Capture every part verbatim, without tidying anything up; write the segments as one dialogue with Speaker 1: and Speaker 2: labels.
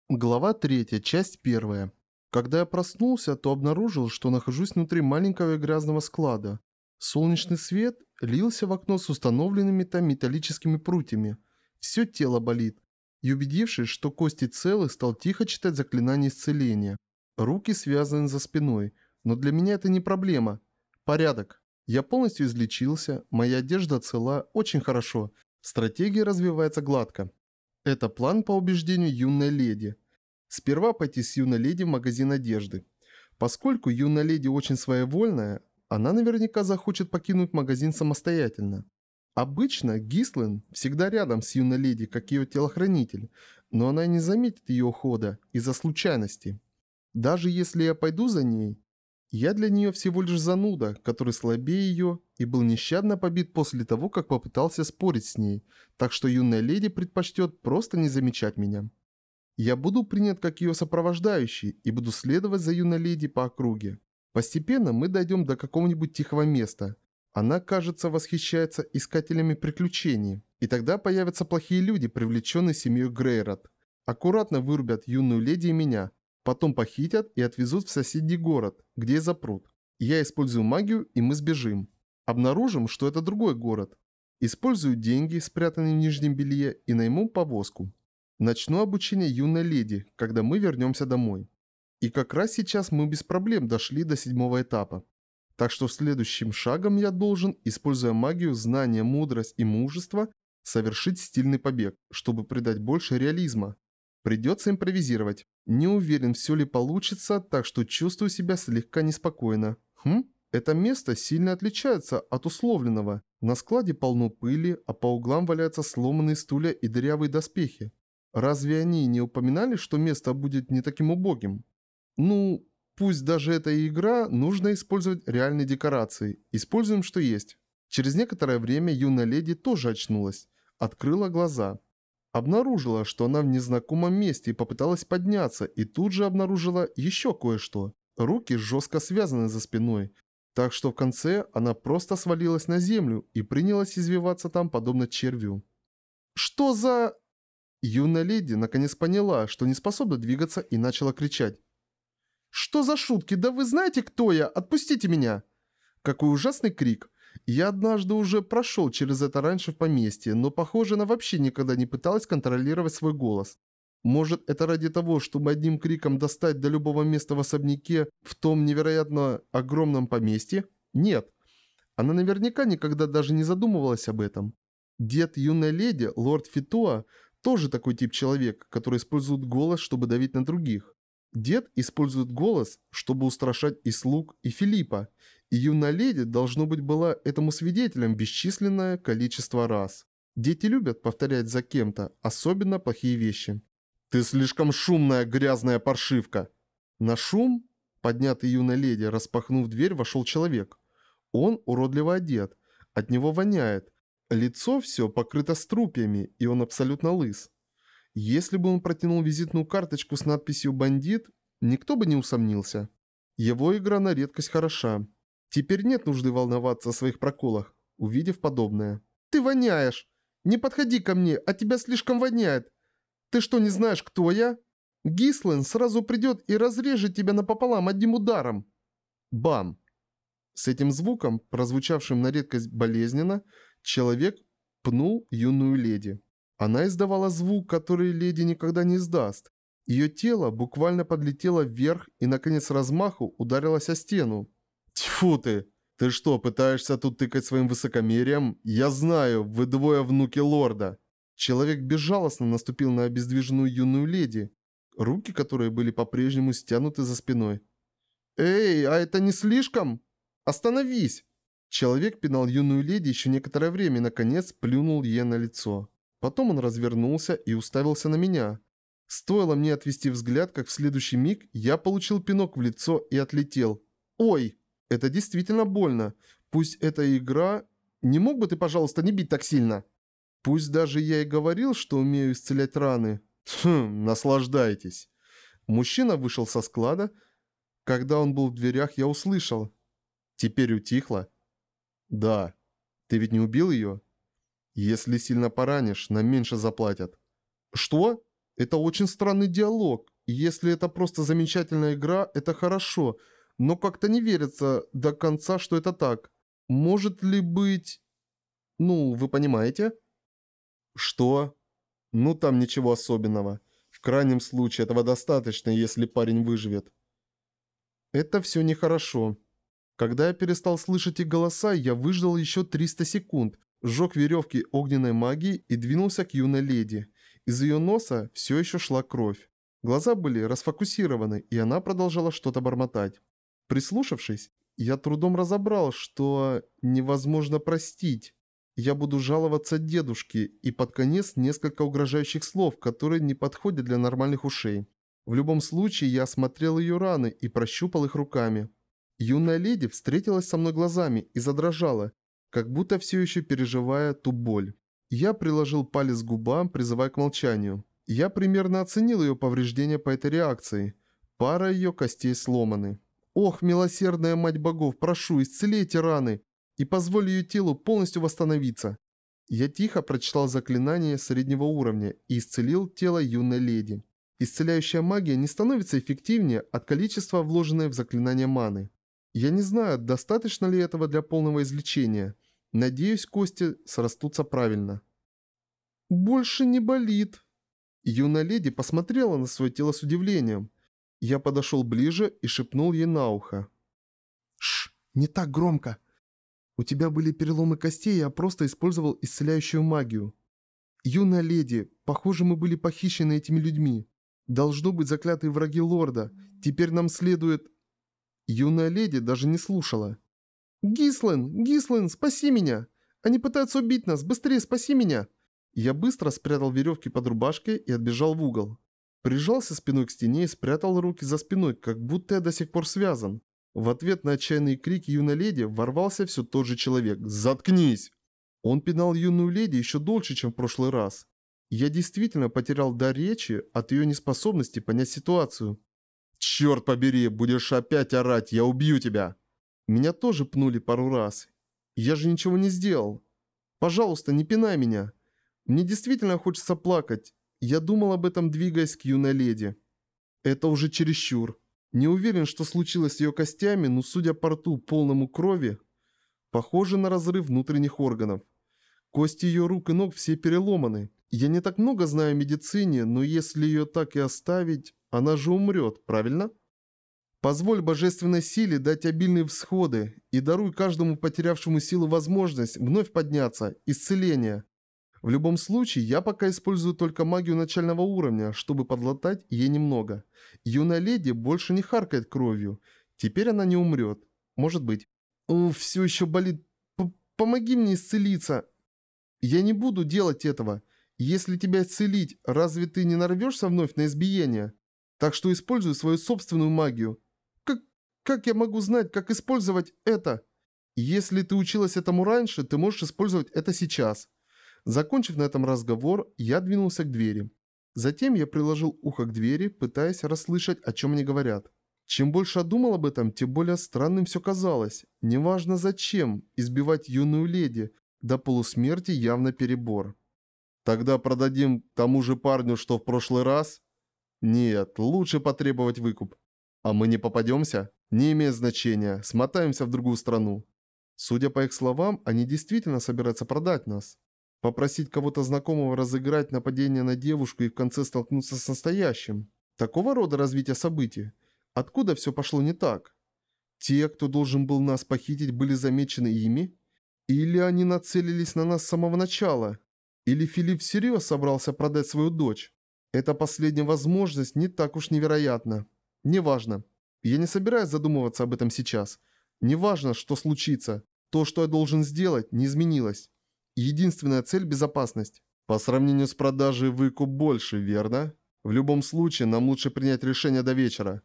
Speaker 1: Глава третья, часть первая. Когда я проснулся, то обнаружил, что нахожусь внутри маленького и грязного склада. Солнечный свет лился в окно с установленными там металлическими прутьями. Все тело болит. И убедившись, что кости целы, стал тихо читать заклинание исцеления. Руки связаны за спиной, но для меня это не проблема. Порядок. Я полностью излечился, моя одежда цела, очень хорошо. Стратегия развивается гладко. Это план по убеждению юной леди. Сперва пойти с юной леди в магазин одежды. Поскольку юная леди очень своевольная, она наверняка захочет покинуть магазин самостоятельно. Обычно Гислен всегда рядом с юной леди, как ее телохранитель, но она не заметит ее ухода из-за случайности. Даже если я пойду за ней, я для нее всего лишь зануда, который слабее ее и был нещадно побит после того, как попытался спорить с ней, так что юная леди предпочтет просто не замечать меня. Я буду принят как ее сопровождающий и буду следовать за юной леди по округе. Постепенно мы дойдем до какого-нибудь тихого места. Она, кажется, восхищается искателями приключений. И тогда появятся плохие люди, привлеченные семьей Грейрот. Аккуратно вырубят юную леди и меня. Потом похитят и отвезут в соседний город, где и запрут. Я использую магию, и мы сбежим. Обнаружим, что это другой город. Использую деньги, спрятанные в нижнем белье, и найму повозку. Начну обучение юной леди, когда мы вернемся домой. И как раз сейчас мы без проблем дошли до седьмого этапа. Так что следующим шагом я должен, используя магию, знания, мудрость и мужество, совершить стильный побег, чтобы придать больше реализма. Придется импровизировать. Не уверен, все ли получится, так что чувствую себя слегка неспокойно. Хм? Это место сильно отличается от условленного. На складе полно пыли, а по углам валяются сломанные стулья и дырявые доспехи. Разве они не упоминали, что место будет не таким убогим? Ну, пусть даже это и игра, нужно использовать реальные декорации. Используем, что есть. Через некоторое время юная леди тоже очнулась. Открыла глаза. Обнаружила, что она в незнакомом месте и попыталась подняться, и тут же обнаружила еще кое-что. Руки жестко связаны за спиной. Так что в конце она просто свалилась на землю и принялась извиваться там, подобно червю. «Что за...» Юная леди наконец поняла, что не способна двигаться, и начала кричать. «Что за шутки? Да вы знаете, кто я? Отпустите меня!» Какой ужасный крик. Я однажды уже прошел через это раньше в поместье, но, похоже, она вообще никогда не пыталась контролировать свой голос. Может, это ради того, чтобы одним криком достать до любого места в особняке в том невероятно огромном поместье? Нет. Она наверняка никогда даже не задумывалась об этом. Дед юной леди, лорд Фитуа, тоже такой тип человека, который использует голос, чтобы давить на других. Дед использует голос, чтобы устрашать и слуг, и Филиппа. И юная леди, должно быть, была этому свидетелем бесчисленное количество раз. Дети любят повторять за кем-то, особенно плохие вещи. «Ты слишком шумная, грязная паршивка!» На шум, поднятый юной леди, распахнув дверь, вошел человек. Он уродливо одет, от него воняет. Лицо все покрыто струпьями, и он абсолютно лыс. Если бы он протянул визитную карточку с надписью «Бандит», никто бы не усомнился. Его игра на редкость хороша. Теперь нет нужды волноваться о своих проколах, увидев подобное. «Ты воняешь! Не подходи ко мне, от тебя слишком воняет! Ты что, не знаешь, кто я? Гислен сразу придет и разрежет тебя напополам одним ударом!» Бам! С этим звуком, прозвучавшим на редкость болезненно, человек пнул юную леди. Она издавала звук, который леди никогда не издаст. Ее тело буквально подлетело вверх и, наконец, с размаху ударилось о стену. «Тьфу ты! Ты что, пытаешься тут тыкать своим высокомерием? Я знаю, вы двое внуки лорда!» Человек безжалостно наступил на обездвиженную юную леди, руки которой были по-прежнему стянуты за спиной. «Эй, а это не слишком? Остановись!» Человек пинал юную леди еще некоторое время и, наконец, плюнул ей на лицо. Потом он развернулся и уставился на меня. Стоило мне отвести взгляд, как в следующий миг я получил пинок в лицо и отлетел. «Ой, это действительно больно. Пусть это игра... Не мог бы ты, пожалуйста, не бить так сильно?» Пусть даже я и говорил, что умею исцелять раны. Хм, наслаждайтесь. Мужчина вышел со склада. Когда он был в дверях, я услышал. Теперь утихло. Да. Ты ведь не убил ее? Если сильно поранишь, нам меньше заплатят. Что? Это очень странный диалог. И если это просто замечательная игра, это хорошо. Но как-то не верится до конца, что это так. Может ли быть... Ну, вы понимаете? Что? Ну, там ничего особенного. В крайнем случае, этого достаточно, если парень выживет. Это все нехорошо. Когда я перестал слышать их голоса, я выждал еще триста секунд, сжег веревки огненной магии и двинулся к юной леди. Из ее носа все еще шла кровь. Глаза были расфокусированы, и она продолжала что-то бормотать. Прислушавшись, я трудом разобрал, что невозможно простить. Я буду жаловаться дедушке, и под конец несколько угрожающих слов, которые не подходят для нормальных ушей. В любом случае, я осмотрел ее раны и прощупал их руками. Юная леди встретилась со мной глазами и задрожала, как будто все еще переживая ту боль. Я приложил палец к губам, призывая к молчанию. Я примерно оценил ее повреждения по этой реакции. Пара ее костей сломаны. «Ох, милосердная мать богов, прошу, исцели эти раны и позволь ее телу полностью восстановиться». Я тихо прочитал заклинание среднего уровня и исцелил тело юной леди. Исцеляющая магия не становится эффективнее от количества вложенной в заклинание маны. Я не знаю, достаточно ли этого для полного излечения. Надеюсь, кости срастутся правильно. «Больше не болит». Юная леди посмотрела на свое тело с удивлением. Я подошел ближе и шепнул ей на ухо. «Шш, не так громко. У тебя были переломы костей, я просто использовал исцеляющую магию. Юная леди, похоже, мы были похищены этими людьми. Должно быть заклятые враги лорда. Теперь нам следует...» Юная леди даже не слушала. «Гислен! Гислен, спаси меня! Они пытаются убить нас! Быстрее спаси меня!» Я быстро спрятал веревки под рубашкой и отбежал в угол. Прижался спиной к стене и спрятал руки за спиной, как будто я до сих пор связан. В ответ на отчаянные крики юной леди ворвался все тот же человек. «Заткнись!» Он пинал юную леди еще дольше, чем в прошлый раз. Я действительно потерял дар речи от ее неспособности понять ситуацию. «Черт побери, будешь опять орать, я убью тебя!» Меня тоже пнули пару раз. Я же ничего не сделал. Пожалуйста, не пинай меня. Мне действительно хочется плакать. Я думал об этом, двигаясь к юной леди. Это уже чересчур. Не уверен, что случилось с ее костями, но судя по рту, полному крови, похоже на разрыв внутренних органов. Кости ее рук и ног все переломаны. Я не так много знаю о медицине, но если ее так и оставить, она же умрет, правильно? Позволь божественной силе дать обильные всходы и даруй каждому потерявшему силу возможность вновь подняться, исцеление. В любом случае, я пока использую только магию начального уровня, чтобы подлатать ей немного. Юная леди больше не харкает кровью. Теперь она не умрет. Может быть. О, все еще болит. П Помоги мне исцелиться. Я не буду делать этого. Если тебя исцелить, разве ты не нарвешься вновь на избиение? Так что используй свою собственную магию. Как, как я могу знать, как использовать это? Если ты училась этому раньше, ты можешь использовать это сейчас. Закончив на этом разговор, я двинулся к двери. Затем я приложил ухо к двери, пытаясь расслышать, о чем они говорят. Чем больше я думал об этом, тем более странным все казалось. Неважно зачем, избивать юную леди до полусмерти явно перебор. Тогда продадим тому же парню, что в прошлый раз? Нет, лучше потребовать выкуп. А мы не попадемся? Не имеет значения, смотаемся в другую страну. Судя по их словам, они действительно собираются продать нас. Попросить кого-то знакомого разыграть нападение на девушку и в конце столкнуться с настоящим. Такого рода развитие событий. Откуда все пошло не так? Те, кто должен был нас похитить, были замечены ими? Или они нацелились на нас с самого начала? Или Филипп всерьез собрался продать свою дочь? Эта последняя возможность не так уж невероятна. Неважно. Я не собираюсь задумываться об этом сейчас. Неважно, что случится. То, что я должен сделать, не изменилось. Единственная цель – безопасность. По сравнению с продажей выкуп больше, верно? В любом случае, нам лучше принять решение до вечера.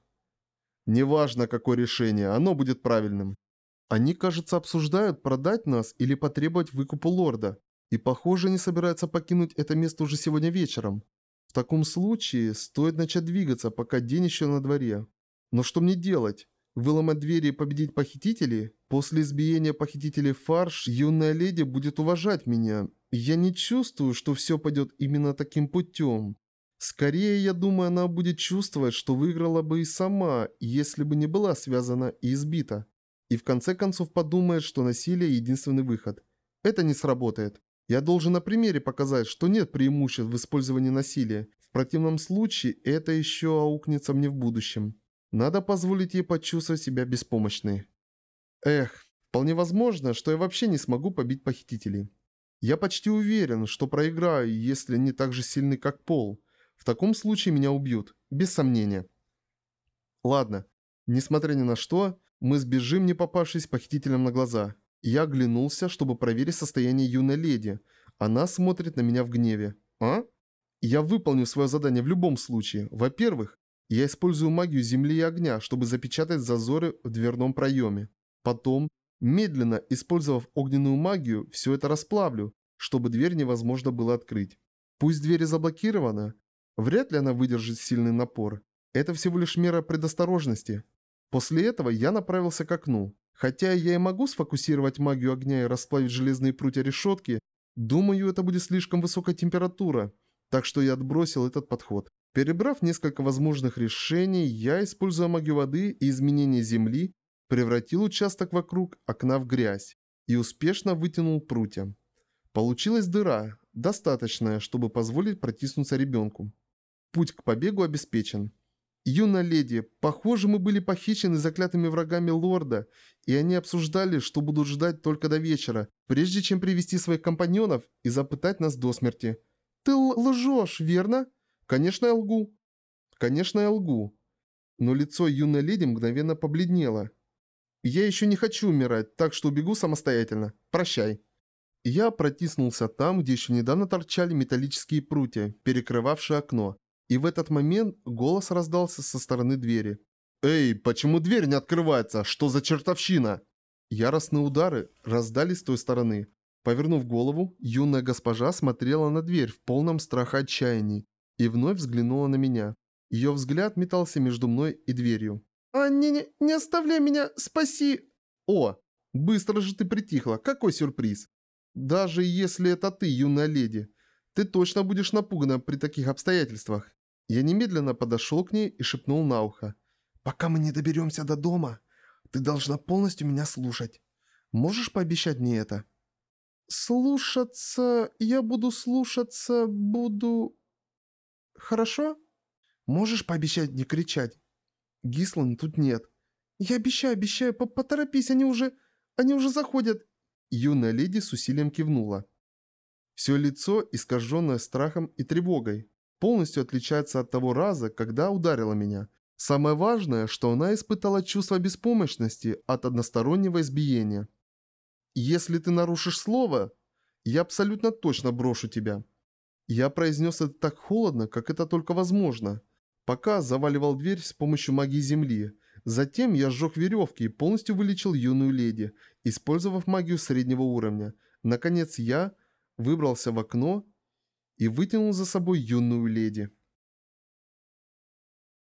Speaker 1: Неважно, какое решение, оно будет правильным. Они, кажется, обсуждают, продать нас или потребовать выкупа лорда. И, похоже, не собираются покинуть это место уже сегодня вечером. В таком случае, стоит начать двигаться, пока день еще на дворе. Но что мне делать? Выломать двери и победить похитителей? После избиения похитителей фарш, юная леди будет уважать меня. Я не чувствую, что все пойдет именно таким путем. Скорее, я думаю, она будет чувствовать, что выиграла бы и сама, если бы не была связана и избита. И в конце концов подумает, что насилие – единственный выход. Это не сработает. Я должен на примере показать, что нет преимуществ в использовании насилия. В противном случае это еще аукнется мне в будущем. Надо позволить ей почувствовать себя беспомощной. Эх, вполне возможно, что я вообще не смогу побить похитителей. Я почти уверен, что проиграю, если не так же сильны, как Пол. В таком случае меня убьют, без сомнения. Ладно, несмотря ни на что, мы сбежим, не попавшись похитителям на глаза. Я оглянулся, чтобы проверить состояние юной леди. Она смотрит на меня в гневе. А? Я выполню свое задание в любом случае. Во-первых, я использую магию земли и огня, чтобы запечатать зазоры в дверном проеме. Потом, медленно использовав огненную магию, все это расплавлю, чтобы дверь невозможно было открыть. Пусть дверь заблокирована, вряд ли она выдержит сильный напор. Это всего лишь мера предосторожности. После этого я направился к окну. Хотя я и могу сфокусировать магию огня и расплавить железные прутья решетки, думаю, это будет слишком высокая температура, так что я отбросил этот подход. Перебрав несколько возможных решений, я, используя магию воды и изменение земли, превратил участок вокруг окна в грязь и успешно вытянул прутья. Получилась дыра, достаточная, чтобы позволить протиснуться ребенку. Путь к побегу обеспечен. Юная леди, похоже, мы были похищены заклятыми врагами лорда, и они обсуждали, что будут ждать только до вечера, прежде чем привести своих компаньонов и запытать нас до смерти. Ты лжешь, верно? Конечно, я лгу. Конечно, я лгу. Но лицо юной леди мгновенно побледнело. Я еще не хочу умирать, так что убегу самостоятельно. Прощай. Я протиснулся там, где еще недавно торчали металлические прутья, перекрывавшие окно. И в этот момент голос раздался со стороны двери. «Эй, почему дверь не открывается? Что за чертовщина?» Яростные удары раздались с той стороны. Повернув голову, юная госпожа смотрела на дверь в полном страха отчаянии и вновь взглянула на меня. Ее взгляд метался между мной и дверью. «А, не, не, не оставляй меня, спаси!» «О, быстро же ты притихла, какой сюрприз!» «Даже если это ты, юная леди, ты точно будешь напугана при таких обстоятельствах». Я немедленно подошел к ней и шепнул на ухо. «Пока мы не доберемся до дома, ты должна полностью меня слушать. Можешь пообещать мне это?» «Слушаться... Я буду слушаться... Буду... Хорошо? Можешь пообещать не кричать? Гислан тут нет. Я обещаю, обещаю, по поторопись, они уже... Они уже заходят...» Юная леди с усилием кивнула. Все лицо, искаженное страхом и тревогой, полностью отличается от того раза, когда ударила меня. Самое важное, что она испытала чувство беспомощности от одностороннего избиения. «Если ты нарушишь слово, я абсолютно точно брошу тебя». Я произнес это так холодно, как это только возможно. Пока заваливал дверь с помощью магии земли. Затем я сжег веревки и полностью вылечил юную леди, использовав магию среднего уровня. Наконец я выбрался в окно и вытянул за собой юную леди.